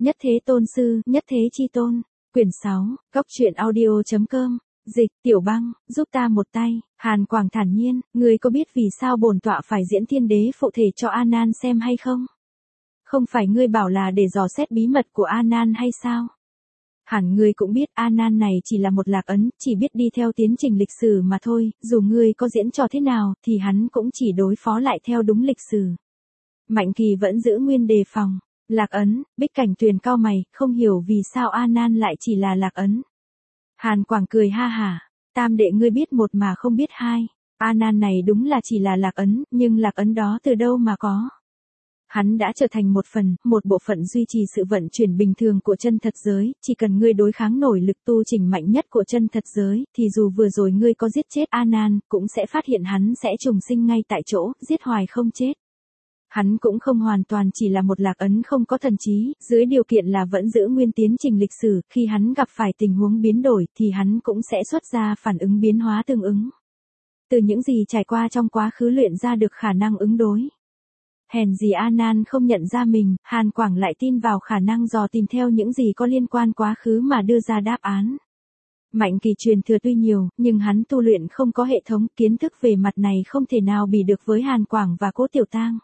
Nhất thế tôn sư, nhất thế chi tôn. Quyển 6, Góc truyện audio.com. Dịch, Tiểu Băng, giúp ta một tay. Hàn Quảng thản nhiên, ngươi có biết vì sao bổn tọa phải diễn thiên đế phụ thể cho A Nan xem hay không? Không phải ngươi bảo là để dò xét bí mật của A Nan hay sao? Hẳn ngươi cũng biết A Nan này chỉ là một lạc ấn, chỉ biết đi theo tiến trình lịch sử mà thôi, dù ngươi có diễn trò thế nào, thì hắn cũng chỉ đối phó lại theo đúng lịch sử. Mạnh Kỳ vẫn giữ nguyên đề phòng. Lạc ấn, Bích Cảnh Tuyền cau mày, không hiểu vì sao A Nan lại chỉ là lạc ấn. Hàn Quảng cười ha hả, tam đệ ngươi biết một mà không biết hai. A Nan này đúng là chỉ là lạc ấn, nhưng lạc ấn đó từ đâu mà có? Hắn đã trở thành một bộ phận duy trì sự vận chuyển bình thường của chân thật giới, chỉ cần ngươi đối kháng nổi lực tu chỉnh mạnh nhất của chân thật giới, thì dù vừa rồi ngươi có giết chết A Nan, cũng sẽ phát hiện hắn sẽ trùng sinh ngay tại chỗ, giết hoài không chết. Hắn cũng không hoàn toàn chỉ là một lạc ấn không có thần trí, dưới điều kiện là vẫn giữ nguyên tiến trình lịch sử, khi hắn gặp phải tình huống biến đổi thì hắn cũng sẽ xuất ra phản ứng biến hóa tương ứng. Từ những gì trải qua trong quá khứ luyện ra được khả năng ứng đối. Hèn gì A Nan không nhận ra mình, Hàn Quảng lại tin vào khả năng dò tìm theo những gì có liên quan quá khứ mà đưa ra đáp án. Mạnh Kỳ truyền thừa tuy nhiều, nhưng hắn tu luyện không có hệ thống, kiến thức về mặt này không thể nào bì được với Hàn Quảng và Cố Tiểu Tang.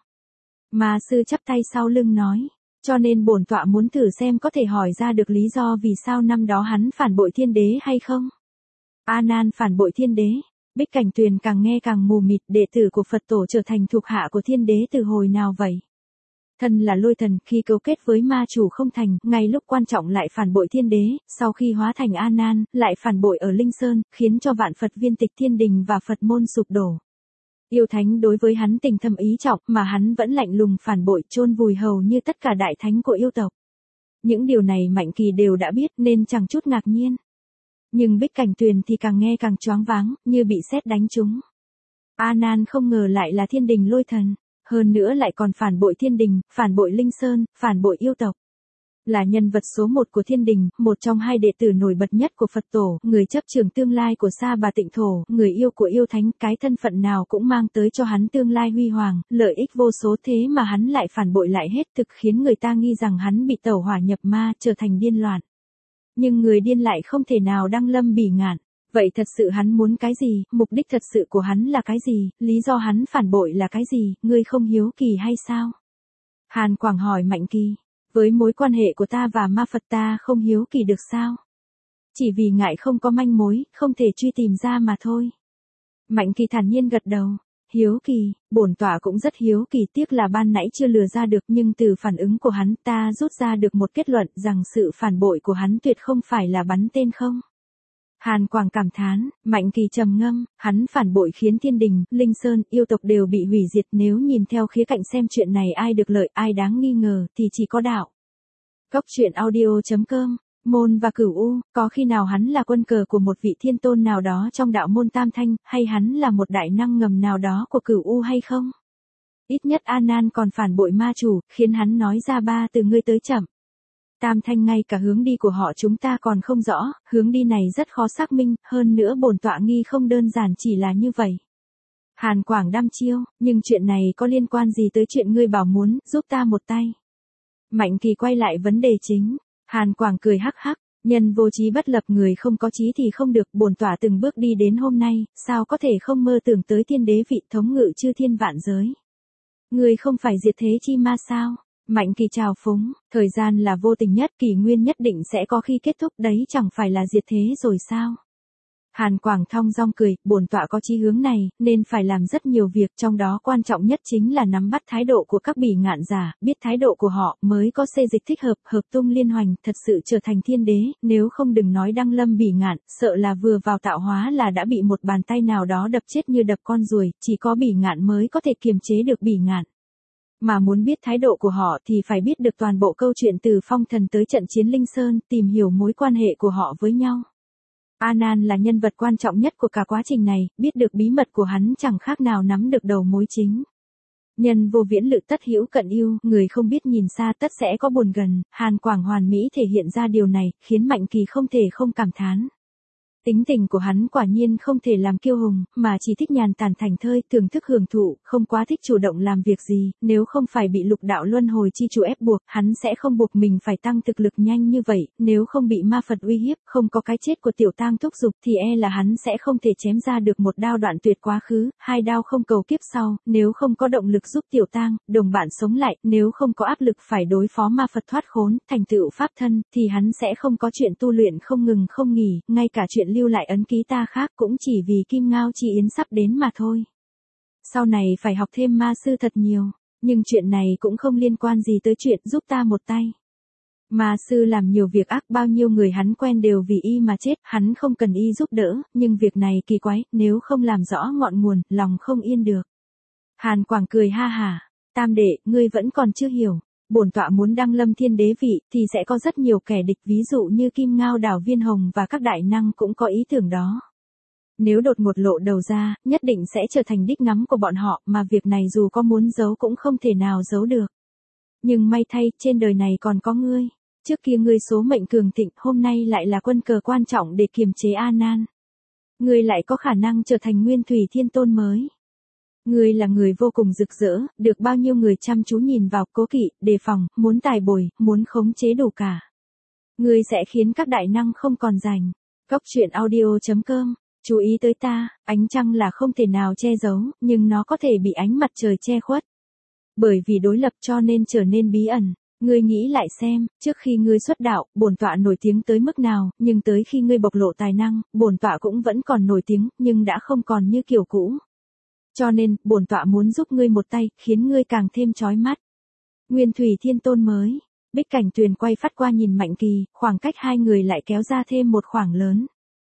Ma sư chắp tay sau lưng nói, cho nên bổn tọa muốn thử xem có thể hỏi ra được lý do vì sao năm đó hắn phản bội thiên đế hay không. A Nan phản bội thiên đế. Bích Cảnh Tuyền càng nghe càng mù mịt, đệ tử của Phật tổ trở thành thuộc hạ của thiên đế từ hồi nào vậy? Thân là lôi thần, khi cấu kết với ma chủ không thành, ngay lúc quan trọng lại phản bội thiên đế, sau khi hóa thành A Nan, lại phản bội ở Linh Sơn, khiến cho vạn Phật viên tịch thiên đình và Phật môn sụp đổ. Yêu thánh đối với hắn tình thâm ý trọng, mà hắn vẫn lạnh lùng phản bội, chôn vùi hầu như tất cả đại thánh của yêu tộc. Những điều này Mạnh Kỳ đều đã biết nên chẳng chút ngạc nhiên. Nhưng Bích Cảnh Tuyền thì càng nghe càng choáng váng, như bị sét đánh trúng. A Nan không ngờ lại là thiên đình lôi thần, hơn nữa lại còn phản bội thiên đình, phản bội Linh Sơn, phản bội yêu tộc. Là nhân vật số 1 của thiên đình, một trong hai đệ tử nổi bật nhất của Phật tổ, người chấp trường tương lai của Sa Bà Tịnh Thổ, người yêu của yêu thánh, cái thân phận nào cũng mang tới cho hắn tương lai huy hoàng, lợi ích vô số, thế mà hắn lại phản bội lại hết, thực khiến người ta nghi rằng hắn bị tẩu hỏa nhập ma, trở thành điên loạn. Nhưng người điên lại không thể nào đăng lâm bỉ ngạn. Vậy thật sự hắn muốn cái gì, mục đích thật sự của hắn là cái gì, lý do hắn phản bội là cái gì, ngươi không hiếu kỳ hay sao? Hàn Quảng hỏi Mạnh Kỳ, với mối quan hệ của ta và ma Phật ta không hiếu kỳ được sao? Chỉ vì ngại không có manh mối, không thể truy tìm ra mà thôi. Mạnh Kỳ thản nhiên gật đầu. Hiếu kỳ, bổn tọa cũng rất hiếu kỳ, tiếc là ban nãy chưa lừa ra được, nhưng từ phản ứng của hắn ta rút ra được một kết luận rằng sự phản bội của hắn tuyệt không phải là bắn tên không. Hàn Quảng cảm thán, Mạnh Kỳ trầm ngâm, hắn phản bội khiến thiên đình, Linh Sơn, yêu tộc đều bị hủy diệt, nếu nhìn theo khía cạnh xem chuyện này ai được lợi, ai đáng nghi ngờ, thì chỉ có đạo. Góc truyện audio.com. Môn và Cửu U, có khi nào hắn là quân cờ của một vị thiên tôn nào đó trong đạo môn Tam Thanh, hay hắn là một đại năng ngầm nào đó của Cửu U hay không? Ít nhất A Nan còn phản bội ma chủ, khiến hắn nói ra 3 từ ngươi tới chậm. Tam Thanh ngay cả hướng đi của họ chúng ta còn không rõ, hướng đi này rất khó xác minh, hơn nữa bổn tọa nghi không đơn giản chỉ là như vậy. Hàn Quảng đăm chiêu, nhưng chuyện này có liên quan gì tới chuyện ngươi bảo muốn giúp ta một tay? Mạnh Kỳ quay lại vấn đề chính. Hàn Quảng cười hắc hắc, nhân vô chí bất lập, người không có chí thì không được, bổn tọa từng bước đi đến hôm nay, sao có thể không mơ tưởng tới thiên đế vị thống ngự chư thiên vạn giới. Người không phải diệt thế chi ma sao? Mạnh Kỳ trào phúng, thời gian là vô tình nhất, kỷ nguyên nhất định sẽ có khi kết thúc, đấy chẳng phải là diệt thế rồi sao? Hàn Quảng thong dong cười, bổn tọa có chí hướng này, nên phải làm rất nhiều việc, trong đó quan trọng nhất chính là nắm bắt thái độ của các bỉ ngạn giả, biết thái độ của họ, mới có xê dịch thích hợp, hợp tung liên hoành, thật sự trở thành thiên đế, nếu không đừng nói đăng lâm bỉ ngạn, sợ là vừa vào tạo hóa là đã bị một bàn tay nào đó đập chết như đập con ruồi, chỉ có bỉ ngạn mới có thể kiềm chế được bỉ ngạn. Mà muốn biết thái độ của họ thì phải biết được toàn bộ câu chuyện từ phong thần tới trận chiến Linh Sơn, tìm hiểu mối quan hệ của họ với nhau. A Nan là nhân vật quan trọng nhất của cả quá trình này, biết được bí mật của hắn chẳng khác nào nắm được đầu mối chính. Nhân vô viễn lự tất hữu cận ưu, người không biết nhìn xa tất sẽ có buồn gần, Hàn Quảng hoàn mỹ thể hiện ra điều này, khiến Mạnh Kỳ không thể không cảm thán. Tính tình của hắn quả nhiên không thể làm kiêu hùng, mà chỉ thích nhàn tản thảnh thơi, thưởng thức hưởng thụ, không quá thích chủ động làm việc gì, nếu không phải bị lục đạo luân hồi chi chủ ép buộc, hắn sẽ không buộc mình phải tăng thực lực nhanh như vậy, nếu không bị ma Phật uy hiếp, không có cái chết của tiểu tang thúc giục thì là hắn sẽ không thể chém ra được một đao đoạn tuyệt quá khứ, hai đao không cầu kiếp sau, nếu không có động lực giúp tiểu tang, đồng bạn sống lại, nếu không có áp lực phải đối phó ma Phật thoát khốn, thành tựu pháp thân, thì hắn sẽ không có chuyện tu luyện không ngừng không nghỉ, ngay cả chuyện lưu lại ấn ký ta khác cũng chỉ vì Kim Ngao Chi Yến sắp đến mà thôi. Sau này phải học thêm ma sư thật nhiều, nhưng chuyện này cũng không liên quan gì tới chuyện giúp ta một tay. Ma sư làm nhiều việc ác, bao nhiêu người hắn quen đều vì y mà chết, hắn không cần y giúp đỡ, nhưng việc này kỳ quái, nếu không làm rõ ngọn nguồn, lòng không yên được. Hàn Quảng cười ha hả, tam đệ, ngươi vẫn còn chưa hiểu. Bổn tọa muốn đăng lâm thiên đế vị, thì sẽ có rất nhiều kẻ địch, ví dụ như Kim Ngao Đảo Viên Hồng và các đại năng cũng có ý tưởng đó. Nếu đột ngột lộ đầu ra, nhất định sẽ trở thành đích ngắm của bọn họ, mà việc này dù có muốn giấu cũng không thể nào giấu được. Nhưng may thay, trên đời này còn có ngươi. Trước kia ngươi số mệnh cường thịnh, hôm nay lại là quân cờ quan trọng để kiềm chế A Nan. Ngươi lại có khả năng trở thành Nguyên Thủy Thiên Tôn mới. Ngươi là người vô cùng rực rỡ, được bao nhiêu người chăm chú nhìn vào, cố kỵ, đề phòng, muốn tài bồi, muốn khống chế đủ cả. Ngươi sẽ khiến các đại năng không còn rảnh. Cốc truyện audio.com, chú ý tới ta, ánh trăng là không thể nào che giấu, nhưng nó có thể bị ánh mặt trời che khuất. Bởi vì đối lập cho nên trở nên bí ẩn. Ngươi nghĩ lại xem, trước khi ngươi xuất đạo, bổn tọa nổi tiếng tới mức nào, nhưng tới khi ngươi bộc lộ tài năng, bổn tọa cũng vẫn còn nổi tiếng, nhưng đã không còn như kiểu cũ. Cho nên, bổn tọa muốn giúp ngươi một tay, khiến ngươi càng thêm chói mắt. Nguyên Thủy Thiên Tôn mới. Bích Cảnh Tuyền quay phát qua nhìn Mạnh Kỳ, khoảng cách hai người lại kéo ra thêm một khoảng lớn.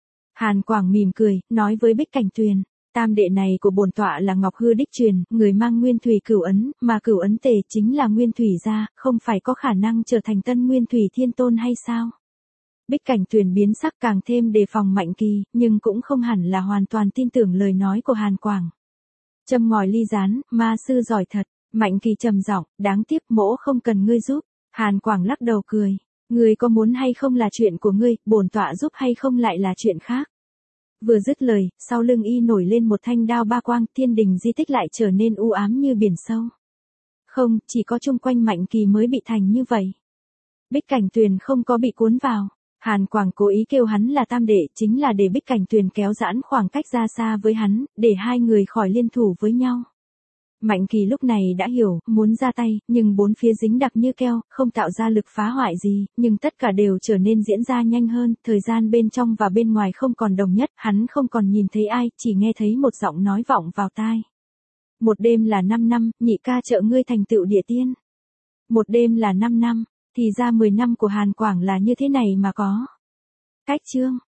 Hàn Quảng mỉm cười, nói với Bích Cảnh Tuyền, tam đệ này của bổn tọa là Ngọc Hư đích truyền, người mang Nguyên Thủy Cửu ấn, mà Cửu ấn tề chính là Nguyên Thủy gia, không phải có khả năng trở thành tân Nguyên Thủy Thiên Tôn hay sao? Bích Cảnh Tuyền biến sắc càng thêm đề phòng Mạnh Kỳ, nhưng cũng không hẳn là hoàn toàn tin tưởng lời nói của Hàn Quảng. Châm ngòi ly rán, ma sư giỏi thật. Mạnh Kỳ trầm giọng, đáng tiếc mỗ không cần ngươi giúp. Hàn Quảng lắc đầu cười. Ngươi có muốn hay không là chuyện của ngươi, bổn tọa giúp hay không lại là chuyện khác. Vừa dứt lời, sau lưng y nổi lên một thanh đao ba quang, thiên đình di tích lại trở nên u ám như biển sâu. Không, chỉ có chung quanh Mạnh Kỳ mới bị thành như vậy. Bích Cảnh Tuyền không có bị cuốn vào. Hàn Quảng cố ý kêu hắn là tam đệ, chính là để Bích Cảnh Tuyền kéo giãn khoảng cách ra xa với hắn, để hai người khỏi liên thủ với nhau. Mạnh Kỳ lúc này đã hiểu, muốn ra tay, nhưng bốn phía dính đặc như keo, không tạo ra lực phá hoại gì, nhưng tất cả đều trở nên diễn ra nhanh hơn, thời gian bên trong và bên ngoài không còn đồng nhất, hắn không còn nhìn thấy ai, chỉ nghe thấy một giọng nói vọng vào tai. Một đêm là 5 năm, nhị ca trợ ngươi thành tựu địa tiên. Một đêm là 5 năm. Thì ra 10 năm của Hàn Quảng là như thế này mà có. Cách chương.